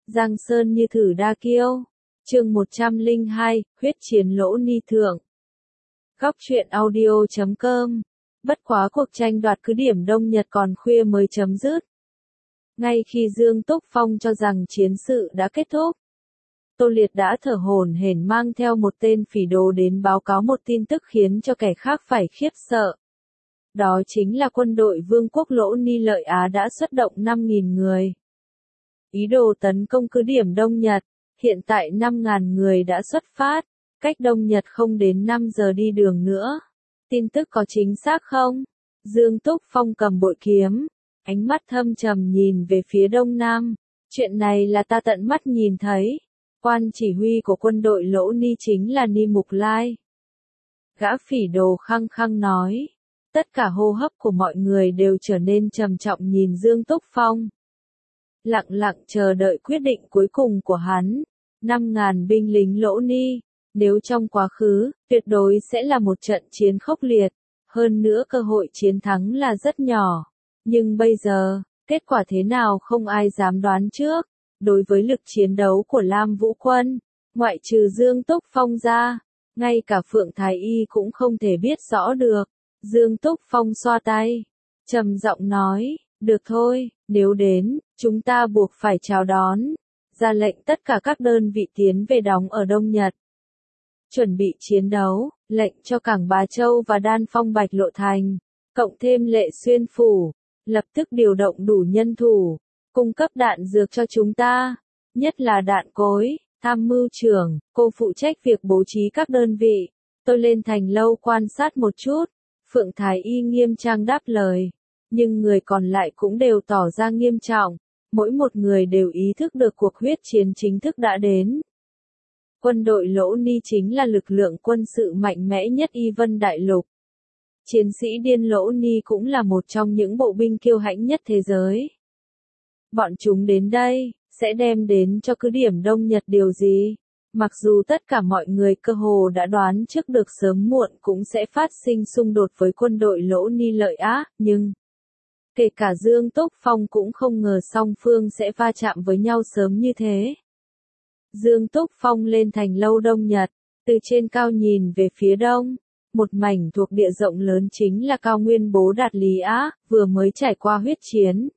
Giang Sơn như thử đa kiêu. Chương 102, huyết chiến Lỗ Ni thượng. Góc truyện audio.com. Bất quá cuộc tranh đoạt cứ điểm Đông Nhật còn khuya mới chấm dứt. Ngay khi Dương Túc Phong cho rằng chiến sự đã kết thúc, Tô Liệt đã thở hổn hển mang theo một tên phỉ đồ đến báo cáo một tin tức khiến cho kẻ khác phải khiếp sợ. Đó chính là quân đội Vương quốc Lỗ Ni Lợi Á đã xuất động 5.000 người. Ý đồ tấn công cứ điểm Đông Nhật, hiện tại 5.000 người đã xuất phát, cách Đông Nhật không đến 5 giờ đi đường nữa. Tin tức có chính xác không? Dương Túc Phong cầm bội kiếm, ánh mắt thâm trầm nhìn về phía đông nam. Chuyện này là ta tận mắt nhìn thấy. Quan chỉ huy của quân đội Lỗ Ni chính là Ni Mục Lai. Gã phỉ đồ khăng khăng nói. Tất cả hô hấp của mọi người đều trở nên trầm trọng nhìn Dương Túc Phong. Lặng lặng chờ đợi quyết định cuối cùng của hắn. 5.000 binh lính Lỗ Ni, nếu trong quá khứ, tuyệt đối sẽ là một trận chiến khốc liệt. Hơn nữa cơ hội chiến thắng là rất nhỏ. Nhưng bây giờ, kết quả thế nào không ai dám đoán trước. Đối với lực chiến đấu của Lam Vũ Quân, ngoại trừ Dương Túc Phong ra, ngay cả Phượng Thái Y cũng không thể biết rõ được. Dương Túc Phong xoa tay, trầm giọng nói, được thôi, nếu đến, chúng ta buộc phải chào đón, ra lệnh tất cả các đơn vị tiến về đóng ở Đông Nhật. Chuẩn bị chiến đấu, lệnh cho cảng Bá Châu và Đan Phong Bạch Lộ Thành, cộng thêm Lệ Xuyên Phủ, lập tức điều động đủ nhân thủ, cung cấp đạn dược cho chúng ta, nhất là đạn cối. Tham mưu trưởng, cô phụ trách việc bố trí các đơn vị, tôi lên thành lâu quan sát một chút. Phượng Thái Y nghiêm trang đáp lời, nhưng người còn lại cũng đều tỏ ra nghiêm trọng, mỗi một người đều ý thức được cuộc huyết chiến chính thức đã đến. Quân đội Lỗ Ni chính là lực lượng quân sự mạnh mẽ nhất Y Vân Đại Lục. Chiến sĩ điên Lỗ Ni cũng là một trong những bộ binh kiêu hãnh nhất thế giới. Bọn chúng đến đây, sẽ đem đến cho cứ điểm Đông Nhật điều gì? Mặc dù tất cả mọi người cơ hồ đã đoán trước được sớm muộn cũng sẽ phát sinh xung đột với quân đội Lỗ Ni Lợi Á, nhưng kể cả Dương Túc Phong cũng không ngờ song phương sẽ va chạm với nhau sớm như thế. Dương Túc Phong lên thành lâu Đông Nhật, từ trên cao nhìn về phía đông, một mảnh thuộc địa rộng lớn chính là cao nguyên Bố Đạt Lý Á, vừa mới trải qua huyết chiến.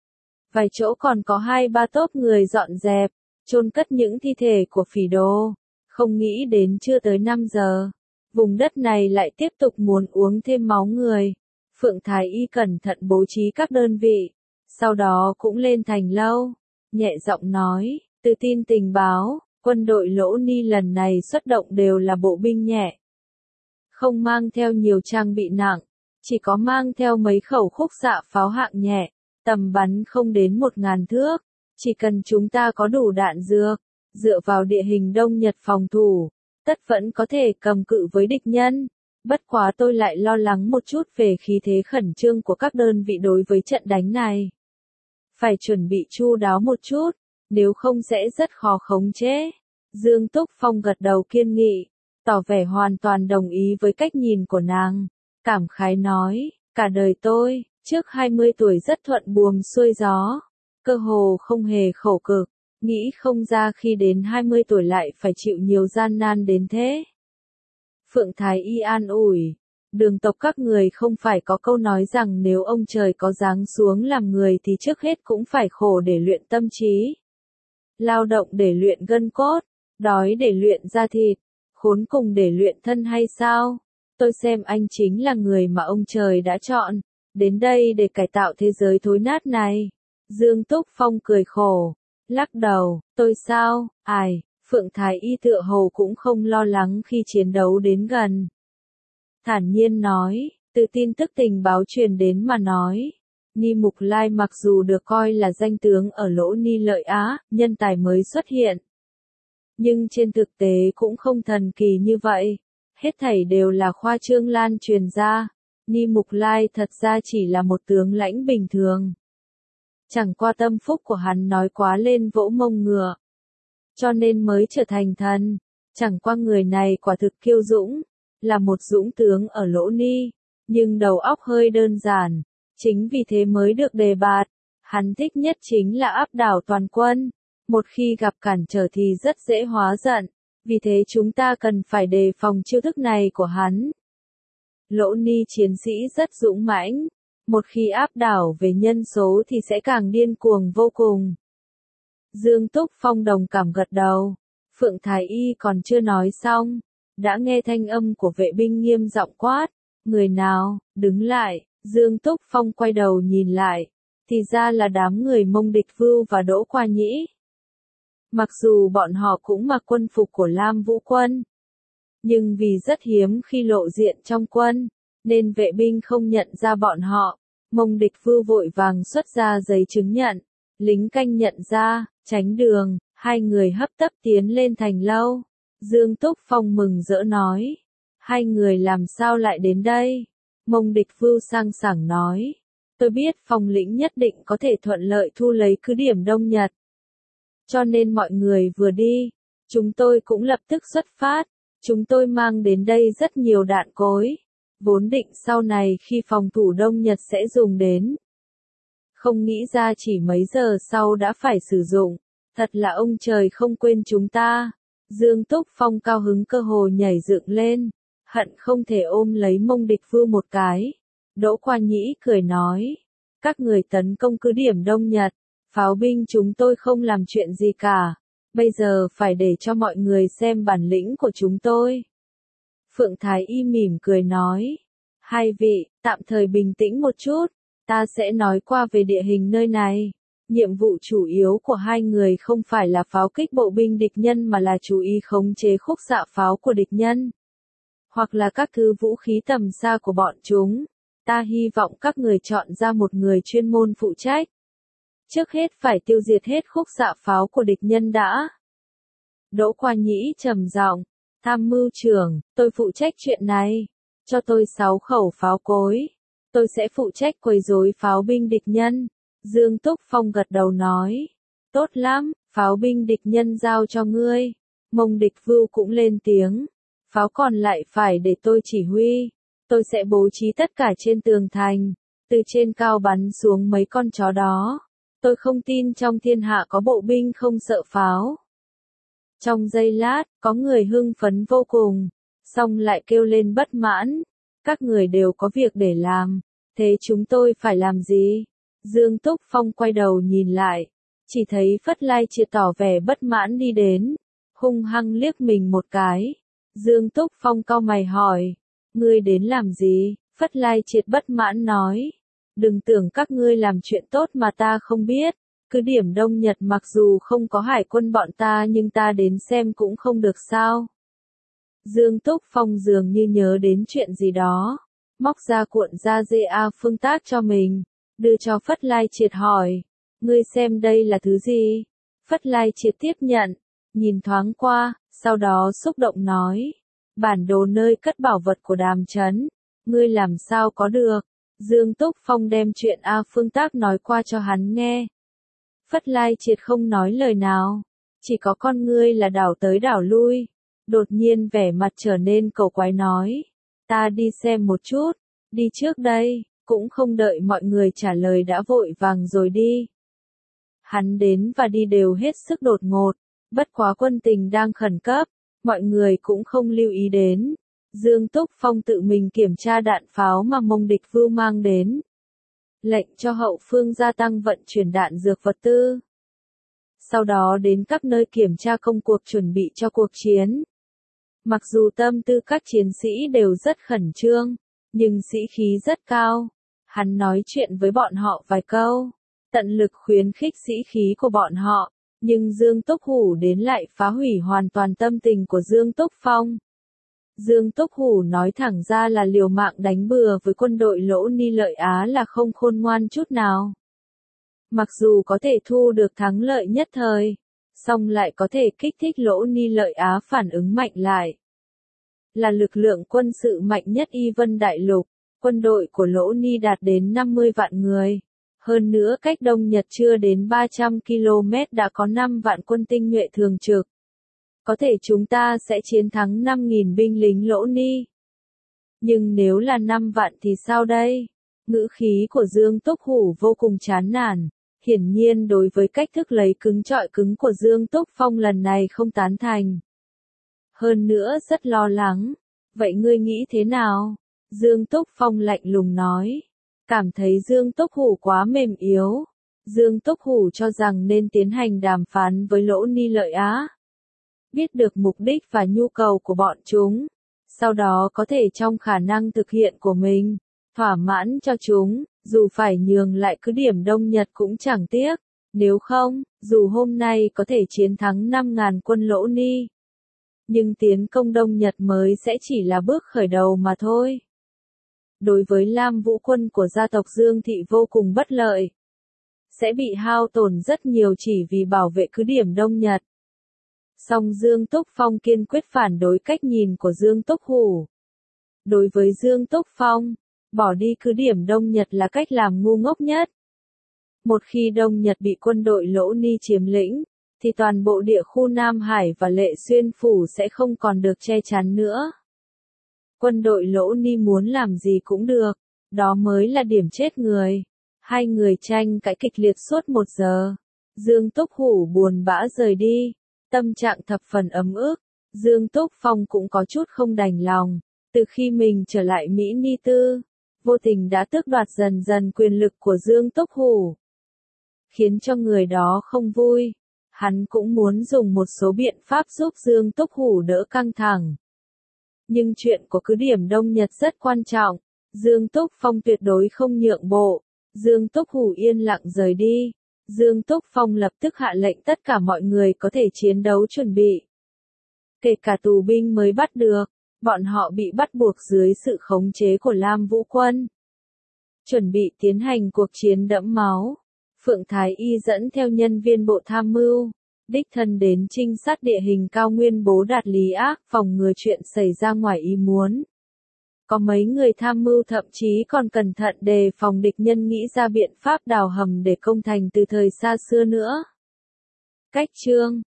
Vài chỗ còn có 2-3 tốp người dọn dẹp, chôn cất những thi thể của phỉ đồ. Không nghĩ đến chưa tới 5 giờ, vùng đất này lại tiếp tục muốn uống thêm máu người. Phượng Thái Y cẩn thận bố trí các đơn vị, sau đó cũng lên thành lâu, nhẹ giọng nói, từ tin tình báo, quân đội Lỗ Ni lần này xuất động đều là bộ binh nhẹ. Không mang theo nhiều trang bị nặng, chỉ có mang theo mấy khẩu khúc xạ pháo hạng nhẹ, tầm bắn không đến 1.000 thước. Chỉ cần chúng ta có đủ đạn dược, dựa vào địa hình Đông Nhật phòng thủ, tất vẫn có thể cầm cự với địch nhân. Bất quá tôi lại lo lắng một chút về khí thế khẩn trương của các đơn vị đối với trận đánh này. Phải chuẩn bị chu đáo một chút, nếu không sẽ rất khó khống chế. Dương Túc Phong gật đầu kiên nghị, tỏ vẻ hoàn toàn đồng ý với cách nhìn của nàng. Cảm khái nói, cả đời tôi, trước 20 tuổi rất thuận buồm xuôi gió. Cơ hồ không hề khổ cực, nghĩ không ra khi đến 20 tuổi lại phải chịu nhiều gian nan đến thế. Phượng Thái Y an ủi, Đường tộc các người không phải có câu nói rằng nếu ông trời có giáng xuống làm người thì trước hết cũng phải khổ để luyện tâm trí. Lao động để luyện gân cốt, đói để luyện da thịt, khốn cùng để luyện thân hay sao? Tôi xem anh chính là người mà ông trời đã chọn, đến đây để cải tạo thế giới thối nát này. Dương Túc Phong cười khổ, lắc đầu, tôi sao, Phượng Thái Y tựa hồ cũng không lo lắng khi chiến đấu đến gần. Thản nhiên nói, từ tin tức tình báo truyền đến mà nói, Ni Mục Lai mặc dù được coi là danh tướng ở Lỗ Ni Lợi Á, nhân tài mới xuất hiện. Nhưng trên thực tế cũng không thần kỳ như vậy, hết thảy đều là khoa trương lan truyền ra. Ni Mục Lai thật ra chỉ là một tướng lãnh bình thường. Chẳng qua tâm phúc của hắn nói quá lên vỗ mông ngựa, cho nên mới trở thành thần. Chẳng qua người này quả thực kiêu dũng, là một dũng tướng ở Lỗ Ni, nhưng đầu óc hơi đơn giản, chính vì thế mới được đề bạt. Hắn thích nhất chính là áp đảo toàn quân, một khi gặp cản trở thì rất dễ hóa giận, vì thế chúng ta cần phải đề phòng chiêu thức này của hắn. Lỗ Ni chiến sĩ rất dũng mãnh, một khi áp đảo về nhân số thì sẽ càng điên cuồng vô cùng. Dương Túc Phong đồng cảm gật đầu, Phượng Thái Y còn chưa nói xong, đã nghe thanh âm của vệ binh nghiêm giọng quát, người nào, đứng lại. Dương Túc Phong quay đầu nhìn lại, thì ra là đám người Mông Địch Vưu và Đỗ Qua Nhĩ. Mặc dù bọn họ cũng mặc quân phục của Lam Vũ quân, nhưng vì rất hiếm khi lộ diện trong quân, nên vệ binh không nhận ra bọn họ. Mông Địch Vưu vội vàng xuất ra giấy chứng nhận, lính canh nhận ra, tránh đường, hai người hấp tấp tiến lên thành lâu. Dương Túc Phong mừng rỡ nói, hai người làm sao lại đến đây? Mông Địch Vưu sang sảng nói, tôi biết Phong lĩnh nhất định có thể thuận lợi thu lấy cứ điểm Đông Nhật. Cho nên mọi người vừa đi, chúng tôi cũng lập tức xuất phát, chúng tôi mang đến đây rất nhiều đạn cối, vốn định sau này khi phòng thủ Đông Nhật sẽ dùng đến. Không nghĩ ra chỉ mấy giờ sau đã phải sử dụng, thật là ông trời không quên chúng ta. Dương Túc Phong cao hứng cơ hồ nhảy dựng lên, hận không thể ôm lấy Mông Địch Vưu một cái. Đỗ Qua Nhĩ cười nói, các người tấn công cứ điểm Đông Nhật, pháo binh chúng tôi không làm chuyện gì cả, bây giờ phải để cho mọi người xem bản lĩnh của chúng tôi. Phượng Thái Y mỉm cười nói, hai vị, tạm thời bình tĩnh một chút, ta sẽ nói qua về địa hình nơi này. Nhiệm vụ chủ yếu của hai người không phải là pháo kích bộ binh địch nhân mà là chú ý khống chế khúc xạ pháo của địch nhân, hoặc là các thứ vũ khí tầm xa của bọn chúng. Ta hy vọng các người chọn ra một người chuyên môn phụ trách. Trước hết phải tiêu diệt hết khúc xạ pháo của địch nhân đã. Đỗ Qua Nhĩ trầm giọng, tham mưu trưởng, tôi phụ trách chuyện này. Cho tôi 6 khẩu pháo cối. Tôi sẽ phụ trách quấy rối pháo binh địch nhân. Dương Túc Phong gật đầu nói, tốt lắm, pháo binh địch nhân giao cho ngươi. Mông Địch Vưu cũng lên tiếng, pháo còn lại phải để tôi chỉ huy. Tôi sẽ bố trí tất cả trên tường thành, từ trên cao bắn xuống mấy con chó đó. Tôi không tin trong thiên hạ có bộ binh không sợ pháo. Trong giây lát, có người hưng phấn vô cùng, xong lại kêu lên bất mãn. Các người đều có việc để làm, thế chúng tôi phải làm gì? Dương Túc Phong quay đầu nhìn lại, chỉ thấy Phất Lai Triệt tỏ vẻ bất mãn đi đến, hung hăng liếc mình một cái. Dương Túc Phong cau mày hỏi, ngươi đến làm gì? Phất Lai Triệt bất mãn nói, đừng tưởng các ngươi làm chuyện tốt mà ta không biết, cứ điểm Đông Nhật mặc dù không có hải quân bọn ta nhưng ta đến xem cũng không được sao. Dương Túc Phong dường như nhớ đến chuyện gì đó, móc ra cuộn da dê A Phương tác cho mình, đưa cho Phất Lai Triệt hỏi, ngươi xem đây là thứ gì? Phất Lai Triệt tiếp nhận, nhìn thoáng qua, sau đó xúc động nói, bản đồ nơi cất bảo vật của Đàm Trấn, ngươi làm sao có được? Dương Túc Phong đem chuyện A Phương tác nói qua cho hắn nghe. Phất Lai Triệt không nói lời nào, chỉ có con ngươi là đảo tới đảo lui, đột nhiên vẻ mặt trở nên cầu quái nói, ta đi xem một chút, đi trước đây. Cũng không đợi mọi người trả lời đã vội vàng rồi đi. Hắn đến và đi đều hết sức đột ngột, bất quá quân tình đang khẩn cấp, mọi người cũng không lưu ý đến. Dương Túc Phong tự mình kiểm tra đạn pháo mà Mông Địch Vưu mang đến. Lệnh cho hậu phương gia tăng vận chuyển đạn dược vật tư. Sau đó đến các nơi kiểm tra công cuộc chuẩn bị cho cuộc chiến. Mặc dù tâm tư các chiến sĩ đều rất khẩn trương, nhưng sĩ khí rất cao. Hắn nói chuyện với bọn họ vài câu, tận lực khuyến khích sĩ khí của bọn họ, nhưng Dương Túc Hủ đến lại phá hủy hoàn toàn tâm tình của Dương Túc Phong. Dương Túc Hủ nói thẳng ra là liều mạng đánh bừa với quân đội Lỗ Ni Lợi Á là không khôn ngoan chút nào. Mặc dù có thể thu được thắng lợi nhất thời, song lại có thể kích thích Lỗ Ni Lợi Á phản ứng mạnh lại. Là lực lượng quân sự mạnh nhất Y Vân Đại Lục. Quân đội của Lỗ Ni đạt đến 50 vạn người. Hơn nữa cách Đông Nhật chưa đến 300 km đã có 5 vạn quân tinh nhuệ thường trực. Có thể chúng ta sẽ chiến thắng 5.000 binh lính Lỗ Ni. Nhưng nếu là 5 vạn thì sao đây? Ngữ khí của Dương Túc Hủ vô cùng chán nản. Hiển nhiên đối với cách thức lấy cứng trọi cứng của Dương Túc Phong lần này không tán thành. Hơn nữa rất lo lắng. Vậy ngươi nghĩ thế nào? Dương Túc Phong lạnh lùng nói. Cảm thấy Dương Túc Hủ quá mềm yếu. Dương Túc Hủ cho rằng nên tiến hành đàm phán với Lỗ Ni Lợi Á. Biết được mục đích và nhu cầu của bọn chúng. Sau đó có thể trong khả năng thực hiện của mình, thỏa mãn cho chúng, dù phải nhường lại cứ điểm Đông Nhật cũng chẳng tiếc. Nếu không, dù hôm nay có thể chiến thắng 5.000 quân Lỗ Ni, nhưng tiến công Đông Nhật mới sẽ chỉ là bước khởi đầu mà thôi. Đối với Lam Vũ quân của gia tộc Dương Thị vô cùng bất lợi. Sẽ bị hao tổn rất nhiều chỉ vì bảo vệ cứ điểm Đông Nhật. Song Dương Túc Phong kiên quyết phản đối cách nhìn của Dương Túc Hủ. Đối với Dương Túc Phong, bỏ đi cứ điểm Đông Nhật là cách làm ngu ngốc nhất. Một khi Đông Nhật bị quân đội Lỗ Ni chiếm lĩnh, thì toàn bộ địa khu Nam Hải và Lệ Xuyên Phủ sẽ không còn được che chắn nữa. Quân đội Lỗ Ni muốn làm gì cũng được, đó mới là điểm chết người. Hai người tranh cãi kịch liệt suốt 1 giờ. Dương Túc Hủ buồn bã rời đi, tâm trạng thập phần ấm ức. Dương Túc Phong cũng có chút không đành lòng, từ khi mình trở lại Mỹ Ni Tư, vô tình đã tước đoạt dần dần quyền lực của Dương Túc Hủ, khiến cho người đó không vui. Hắn cũng muốn dùng một số biện pháp giúp Dương Túc Hủ đỡ căng thẳng. Nhưng chuyện của cứ điểm Đông Nhật rất quan trọng, Dương Túc Phong tuyệt đối không nhượng bộ. Dương Túc Hủ yên lặng rời đi. Dương Túc Phong lập tức hạ lệnh tất cả mọi người có thể chiến đấu chuẩn bị. Kể cả tù binh mới bắt được, bọn họ bị bắt buộc dưới sự khống chế của Lam Vũ quân. Chuẩn bị tiến hành cuộc chiến đẫm máu. Phượng Thái Y dẫn theo nhân viên bộ tham mưu, đích thân đến trinh sát địa hình cao nguyên Bố Đạt Lý Ác phòng ngừa chuyện xảy ra ngoài ý muốn. Có mấy người tham mưu thậm chí còn cẩn thận đề phòng địch nhân nghĩ ra biện pháp đào hầm để công thành từ thời xa xưa nữa. Cách chương